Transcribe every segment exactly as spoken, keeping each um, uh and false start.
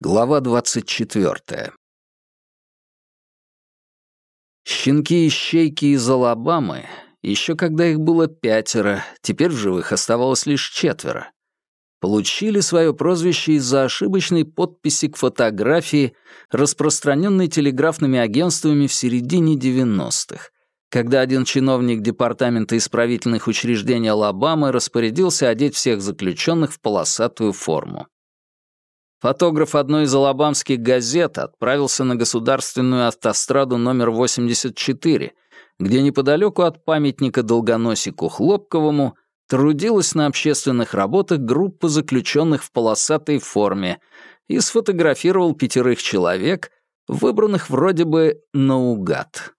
Глава двадцать четвёртая. Щенки-ищейки из Алабамы, еще когда их было пятеро, теперь в живых оставалось лишь четверо, получили свое прозвище из-за ошибочной подписи к фотографии, распространенной телеграфными агентствами в середине девяностых, когда один чиновник Департамента исправительных учреждений Алабамы распорядился одеть всех заключенных в полосатую форму. Фотограф одной из алабамских газет отправился на государственную автостраду номер восемьдесят четыре, где неподалеку от памятника долгоносику Хлопковому трудилась на общественных работах группа заключенных в полосатой форме и сфотографировал пятерых человек, выбранных вроде бы наугад.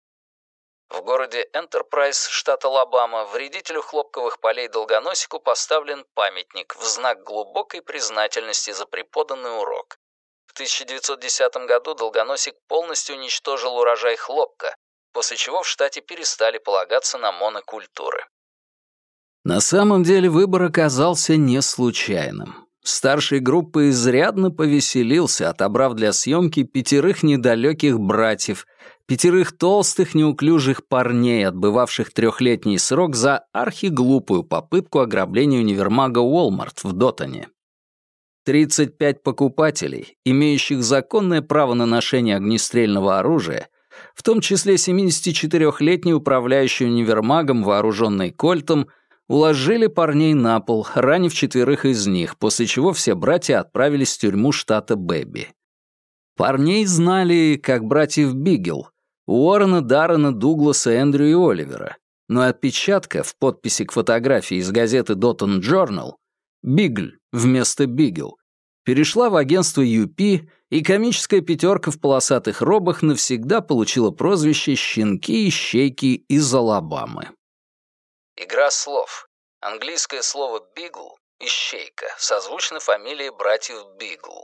В городе Энтерпрайз, штат Алабама, вредителю хлопковых полей долгоносику поставлен памятник в знак глубокой признательности за преподанный урок. В тысяча девятьсот десятом году долгоносик полностью уничтожил урожай хлопка, после чего в штате перестали полагаться на монокультуры. На самом деле выбор оказался не случайным. Старший группы изрядно повеселился, отобрав для съемки пятерых недалеких братьев, пятерых толстых неуклюжих парней, отбывавших трехлетний срок за архиглупую попытку ограбления универмага Walmart в Дотоне. тридцать пять покупателей, имеющих законное право на ношение огнестрельного оружия, в том числе семидесятичетырёхлетний управляющий универмагом, вооруженный кольтом, уложили парней на пол, ранив четверых из них, после чего все братья отправились в тюрьму штата Бэби. Парней знали как братьев Бигел, Уоррена, Даррена, Дугласа, Эндрю и Оливера, но отпечатка в подписи к фотографии из газеты Дотон Journal «Бигль» вместо «Бигел» перешла в агентство ю пи, и комическая пятерка в полосатых робах навсегда получила прозвище «Щенки-ищейки из Алабамы». Игра слов. Английское слово «бигл» — «ищейка», созвучно фамилии братьев Бигл.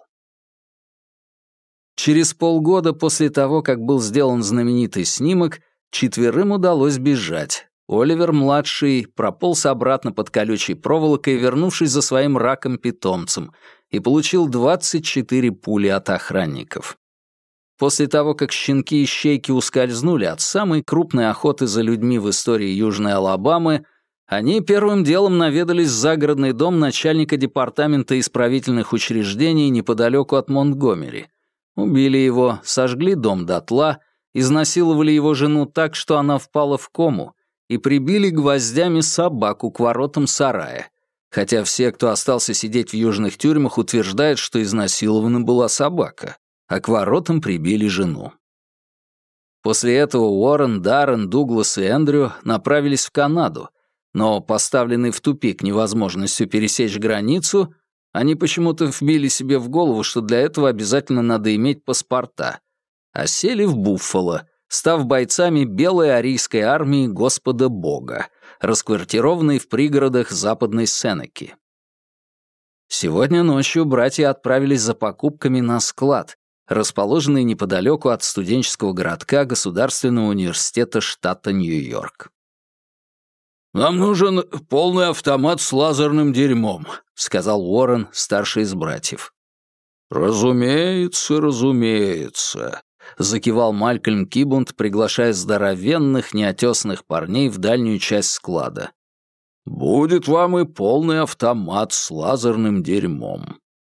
Через полгода после того, как был сделан знаменитый снимок, четверым удалось бежать. Оливер-младший прополз обратно под колючей проволокой, вернувшись за своим раком-питомцем, и получил двадцать четыре пули от охранников. После того, как щенки-ищейки ускользнули от самой крупной охоты за людьми в истории Южной Алабамы, они первым делом наведались в загородный дом начальника департамента исправительных учреждений неподалеку от Монтгомери. Убили его, сожгли дом дотла, изнасиловали его жену так, что она впала в кому, и прибили гвоздями собаку к воротам сарая, хотя все, кто остался сидеть в южных тюрьмах, утверждают, что изнасилована была собака, а к воротам прибили жену. После этого Уоррен, Даррен, Дуглас и Эндрю направились в Канаду, но, поставленные в тупик невозможностью пересечь границу, они почему-то вбили себе в голову, что для этого обязательно надо иметь паспорта, а сели в Буффало, став бойцами Белой арийской армии Господа Бога, расквартированной в пригородах Западной Сенеки. Сегодня ночью братья отправились за покупками на склад, расположенный неподалеку от студенческого городка Государственного университета штата Нью-Йорк. «Нам нужен полный автомат с лазерным дерьмом», — сказал Уоррен, старший из братьев. «Разумеется, разумеется», — закивал Малькольм Кибунд, приглашая здоровенных, неотесных парней в дальнюю часть склада. «Будет вам и полный автомат с лазерным дерьмом».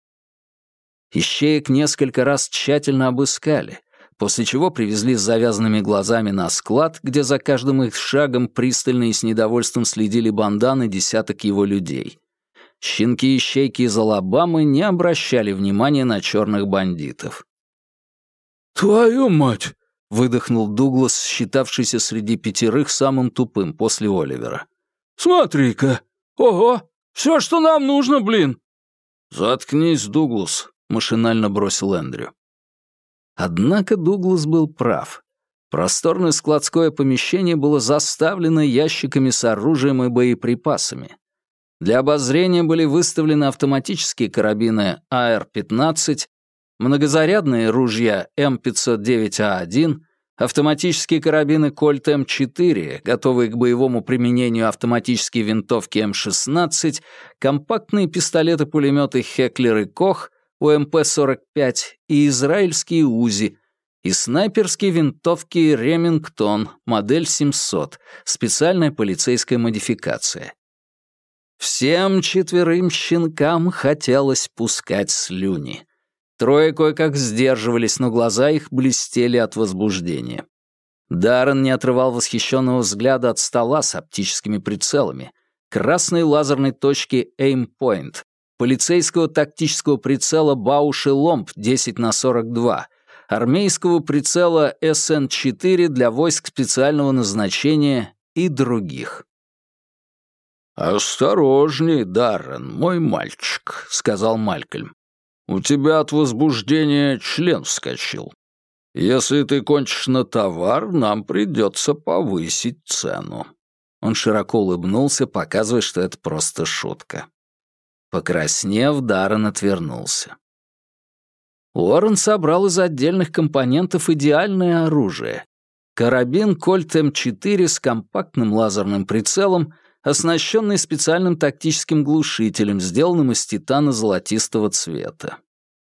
Ищеек несколько раз тщательно обыскали, после чего привезли с завязанными глазами на склад, где за каждым их шагом пристально и с недовольством следили банданы десяток его людей. Щенки-ищейки из Алабамы не обращали внимания на черных бандитов. «Твою мать!» — выдохнул Дуглас, считавшийся среди пятерых самым тупым после Оливера. «Смотри-ка! Ого! Все, что нам нужно, блин!» «Заткнись, Дуглас!» — машинально бросил Эндрю. Однако Дуглас был прав. Просторное складское помещение было заставлено ящиками с оружием и боеприпасами. Для обозрения были выставлены автоматические карабины а эр пятнадцать, многозарядные ружья эм пятьсот девять а один, автоматические карабины Кольт эм четыре, готовые к боевому применению автоматические винтовки эм шестнадцать, компактные пистолеты-пулеметы Хеклер и Кох, У Эм Пэ сорок пять и израильские УЗИ, и снайперские винтовки «Ремингтон» модель семьсот, специальная полицейская модификация. Всем четверым щенкам хотелось пускать слюни. Трое кое-как сдерживались, но глаза их блестели от возбуждения. Даррен не отрывал восхищенного взгляда от стола с оптическими прицелами, красной лазерной точки Aim Point, полицейского тактического прицела Бауш и Ломб десять на сорок два, армейского прицела Эс Эн четыре для войск специального назначения и других. «Осторожней, Даррен, мой мальчик», — сказал Малькольм. «У тебя от возбуждения член вскочил. Если ты кончишь на товар, нам придется повысить цену». Он широко улыбнулся, показывая, что это просто шутка. Покраснев, Даррен отвернулся. Уоррен собрал из отдельных компонентов идеальное оружие. Карабин Кольт Эм четыре с компактным лазерным прицелом, оснащенный специальным тактическим глушителем, сделанным из титана золотистого цвета.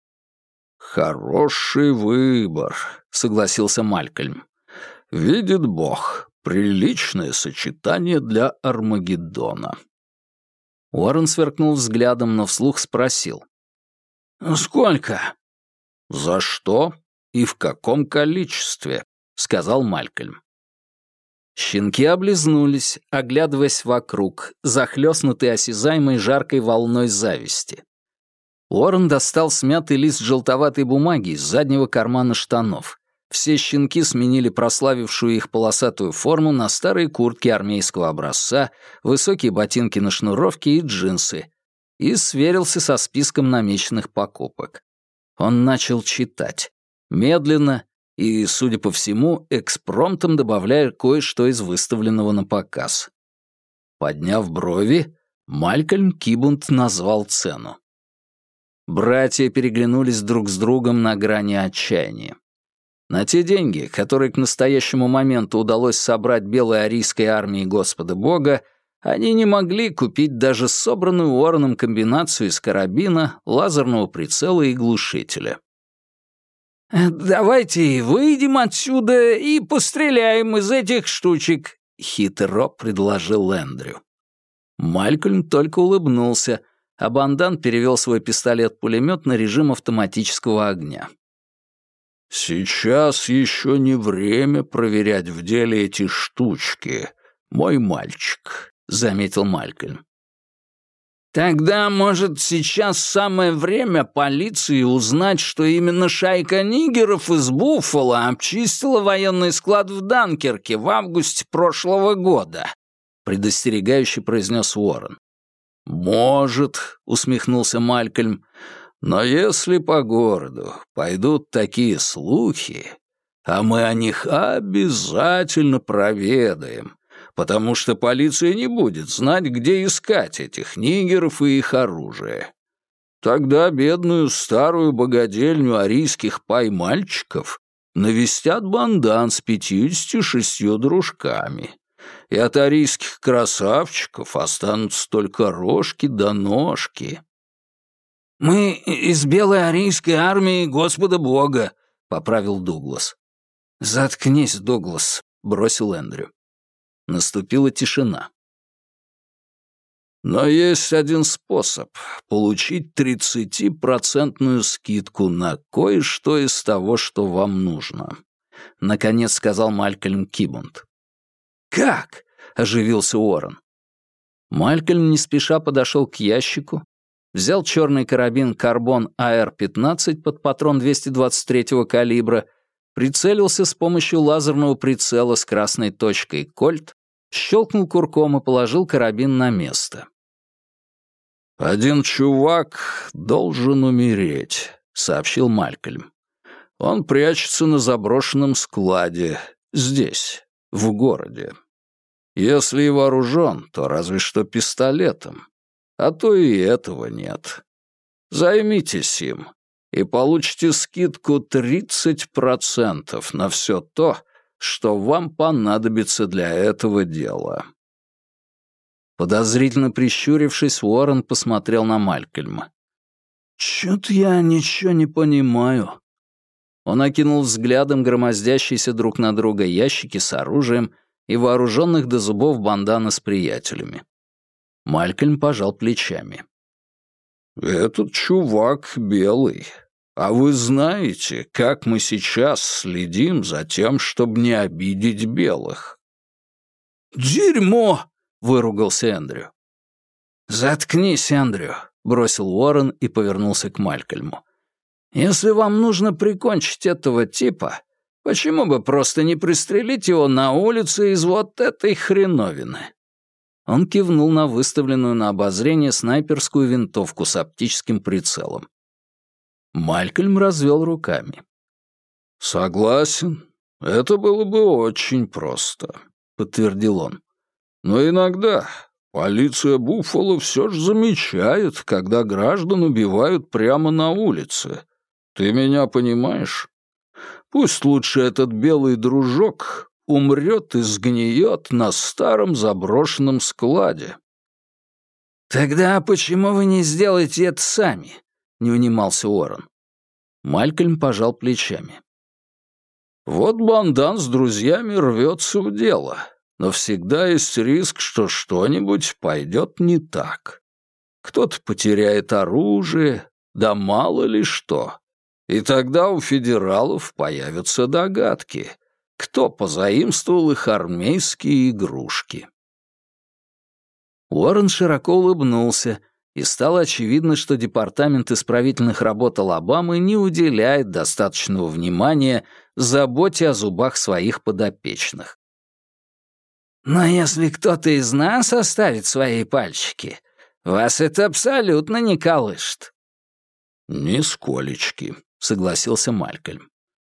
«Хороший выбор», — согласился Малькольм. «Видит Бог, приличное сочетание для Армагеддона». Уоррен сверкнул взглядом, но вслух спросил. «Сколько?» «За что и в каком количестве?» — сказал Малькольм. Щенки облизнулись, оглядываясь вокруг, захлёстнутые осязаемой жаркой волной зависти. Уоррен достал смятый лист желтоватой бумаги из заднего кармана штанов. Все щенки сменили прославившую их полосатую форму на старые куртки армейского образца, высокие ботинки на шнуровке и джинсы, и сверился со списком намеченных покупок. Он начал читать. Медленно и, судя по всему, экспромтом добавляя кое-что из выставленного на показ. Подняв брови, Малькольм Кибунд назвал цену. Братья переглянулись друг с другом на грани отчаяния. На те деньги, которые к настоящему моменту удалось собрать белой арийской армии Господа Бога, они не могли купить даже собранную Уорреном комбинацию из карабина, лазерного прицела и глушителя. «Давайте выйдем отсюда и постреляем из этих штучек», — хитро предложил Эндрю. Малькольм только улыбнулся, а Бандан перевел свой пистолет-пулемет на режим автоматического огня. «Сейчас еще не время проверять в деле эти штучки, мой мальчик», — заметил Малькольм. «Тогда, может, сейчас самое время полиции узнать, что именно шайка нигеров из Буффало обчистила военный склад в Данкерке в августе прошлого года», — предостерегающе произнес Уоррен. «Может», — усмехнулся Малькольм, — «но если по городу пойдут такие слухи, а мы о них обязательно проведаем, потому что полиция не будет знать, где искать этих нигеров и их оружие. Тогда бедную старую богадельню арийских пай-мальчиков навестят бандан с пятьюдесятью шестью дружками, и от арийских красавчиков останутся только рожки да ножки». «Мы из белой арийской армии Господа Бога», — поправил Дуглас. «Заткнись, Дуглас», — бросил Эндрю. Наступила тишина. «Но есть один способ получить тридцатипроцентную скидку на кое-что из того, что вам нужно», — наконец сказал Малькольм Кибунд. «Как?» — оживился Уоррен. Малькольм не спеша подошел к ящику, взял черный карабин «Карбон А Р пятнадцать» под патрон двести двадцать третьего калибра, прицелился с помощью лазерного прицела с красной точкой «Кольт», щелкнул курком и положил карабин на место. «Один чувак должен умереть», — сообщил Малькольм. «Он прячется на заброшенном складе, здесь, в городе. Если и вооружен, то разве что пистолетом. А то и этого нет. Займитесь им, и получите скидку тридцать процентов на все то, что вам понадобится для этого дела». Подозрительно прищурившись, Уоррен посмотрел на Малькольма. «Чё-то я ничего не понимаю». Он окинул взглядом громоздящиеся друг на друга ящики с оружием и вооруженных до зубов бандана с приятелями. Малькольм пожал плечами. «Этот чувак белый. А вы знаете, как мы сейчас следим за тем, чтобы не обидеть белых?» «Дерьмо!» — выругался Эндрю. «Заткнись, Эндрю», — бросил Уоррен и повернулся к Малькольму. «Если вам нужно прикончить этого типа, почему бы просто не пристрелить его на улице из вот этой хреновины?» Он кивнул на выставленную на обозрение снайперскую винтовку с оптическим прицелом. Малькольм развел руками. «Согласен, это было бы очень просто», — подтвердил он. «Но иногда полиция Буффало все же замечает, когда граждан убивают прямо на улице. Ты меня понимаешь? Пусть лучше этот белый дружок умрет и сгниет на старом заброшенном складе». «Тогда почему вы не сделаете это сами?» — не унимался Уоррен. Малькольм пожал плечами. «Вот бандан с друзьями рвется в дело, но всегда есть риск, что что-нибудь пойдет не так. Кто-то потеряет оружие, да мало ли что. И тогда у федералов появятся догадки, кто позаимствовал их армейские игрушки». Уоррен широко улыбнулся, и стало очевидно, что Департамент исправительных работ Алабамы не уделяет достаточного внимания заботе о зубах своих подопечных. «Но если кто-то из нас оставит свои пальчики, вас это абсолютно не колышет». «Нисколечки», — согласился Малькольм.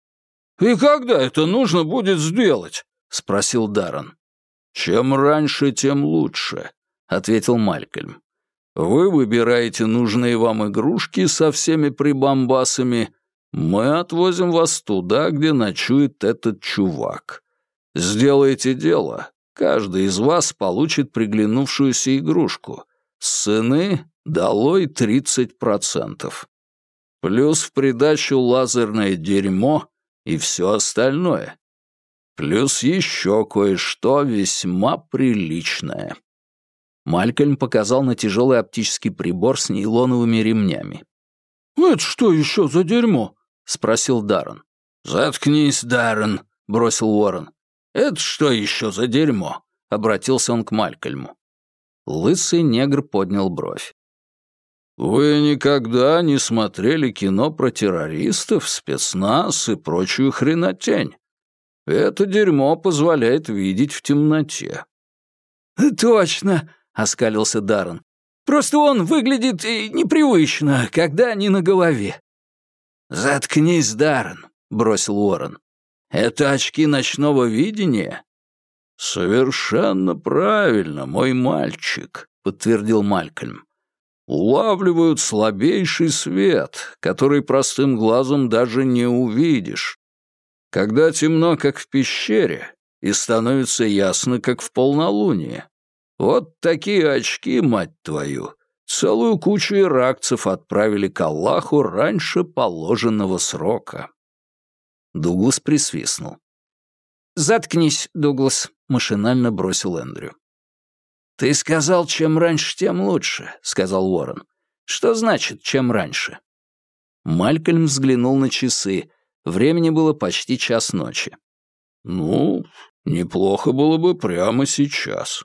«И когда это нужно будет сделать?» — спросил Даррен. «Чем раньше, тем лучше», — ответил Малькольм. «Вы выбираете нужные вам игрушки со всеми прибамбасами. Мы отвозим вас туда, где ночует этот чувак. Сделаете дело, каждый из вас получит приглянувшуюся игрушку. С цены долой тридцать процентов. Плюс в придачу лазерное дерьмо и все остальное. Плюс еще кое-что весьма приличное». Малькольм показал на тяжелый оптический прибор с нейлоновыми ремнями. «Это что еще за дерьмо?» — спросил Даррен. «Заткнись, Даррен», — бросил Уоррен. «Это что еще за дерьмо?» — обратился он к Малькольму. Лысый негр поднял бровь. «Вы никогда не смотрели кино про террористов, спецназ и прочую хренотень? Это дерьмо позволяет видеть в темноте». «Точно», — оскалился Даррен. «Просто он выглядит непривычно, когда они на голове». «Заткнись, Даррен», — бросил Уоррен. «Это очки ночного видения?» «Совершенно правильно, мой мальчик», — подтвердил Малькольм. «Улавливают слабейший свет, который простым глазом даже не увидишь. Когда темно, как в пещере, и становится ясно, как в полнолуние. Вот такие очки, мать твою, целую кучу иракцев отправили к Аллаху раньше положенного срока». Дуглас присвистнул. «Заткнись, Дуглас», — машинально бросил Эндрю. «Ты сказал, чем раньше, тем лучше», — сказал Уоррен. «Что значит, чем раньше?» Малькольм взглянул на часы. Времени было почти час ночи. «Ну, неплохо было бы прямо сейчас».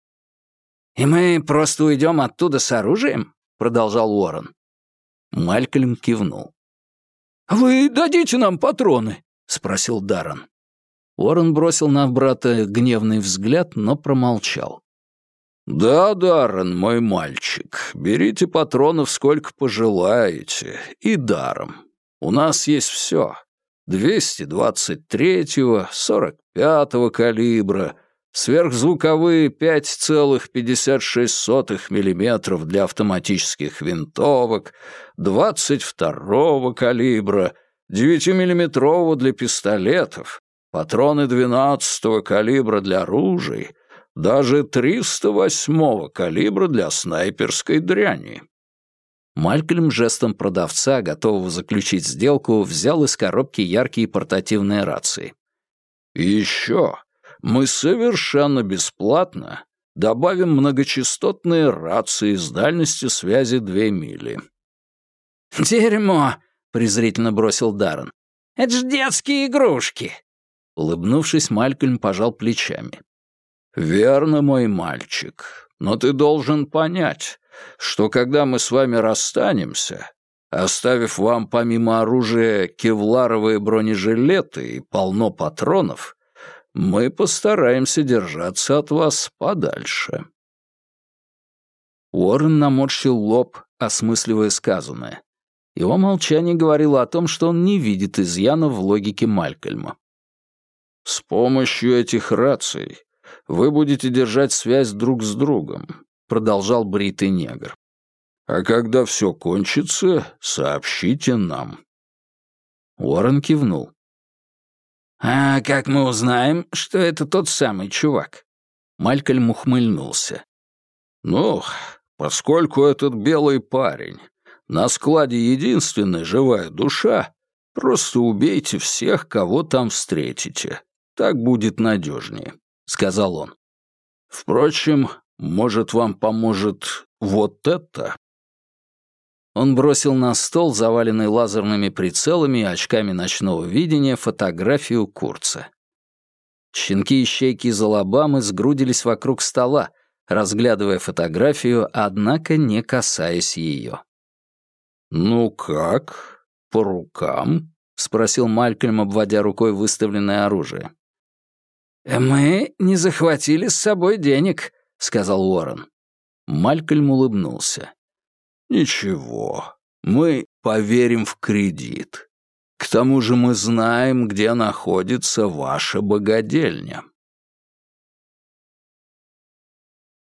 «И мы просто уйдем оттуда с оружием?» — продолжал Уоррен. Малькольм кивнул. «Вы дадите нам патроны?» — спросил Даррен. Уоррен бросил на брата гневный взгляд, но промолчал. «Да, Даррен, мой мальчик, берите патронов сколько пожелаете, и даром. У нас есть все. двести двадцать третьего, сорок пятого калибра, сверхзвуковые пять целых пятьдесят шесть сотых миллиметров для автоматических винтовок, двадцать второго калибра, девятимиллиметрового для пистолетов, патроны двенадцатого калибра для ружей, даже триста восьмого калибра для снайперской дряни». Малькольм жестом продавца, готового заключить сделку, взял из коробки яркие портативные рации. «И еще мы совершенно бесплатно добавим многочастотные рации с дальностью связи две мили». «Дерьмо!» — презрительно бросил Даррен. «Это ж детские игрушки!» Улыбнувшись, Малькольм пожал плечами. «Верно, мой мальчик, но ты должен понять, что когда мы с вами расстанемся, оставив вам помимо оружия кевларовые бронежилеты и полно патронов, мы постараемся держаться от вас подальше». Уоррен наморщил лоб, осмысливая сказанное. Его молчание говорило о том, что он не видит изъяна в логике Малькольма. «С помощью этих раций вы будете держать связь друг с другом», — продолжал бритый негр. «А когда все кончится, сообщите нам». Уоррен кивнул. «А как мы узнаем, что это тот самый чувак?» Малькольм ухмыльнулся. «Ну, поскольку этот белый парень на складе единственная живая душа, просто убейте всех, кого там встретите. Так будет надежнее», — сказал он. «Впрочем, может, вам поможет вот это?» Он бросил на стол, заваленный лазерными прицелами и очками ночного видения, фотографию Курца. Щенки-ищейки из Алабамы сгрудились вокруг стола, разглядывая фотографию, однако не касаясь ее. «Ну как? По рукам?» — спросил Малькольм, обводя рукой выставленное оружие. «Мы не захватили с собой денег», — сказал Уоррен. Малькольм улыбнулся. «Ничего, мы поверим в кредит. К тому же мы знаем, где находится ваша богадельня».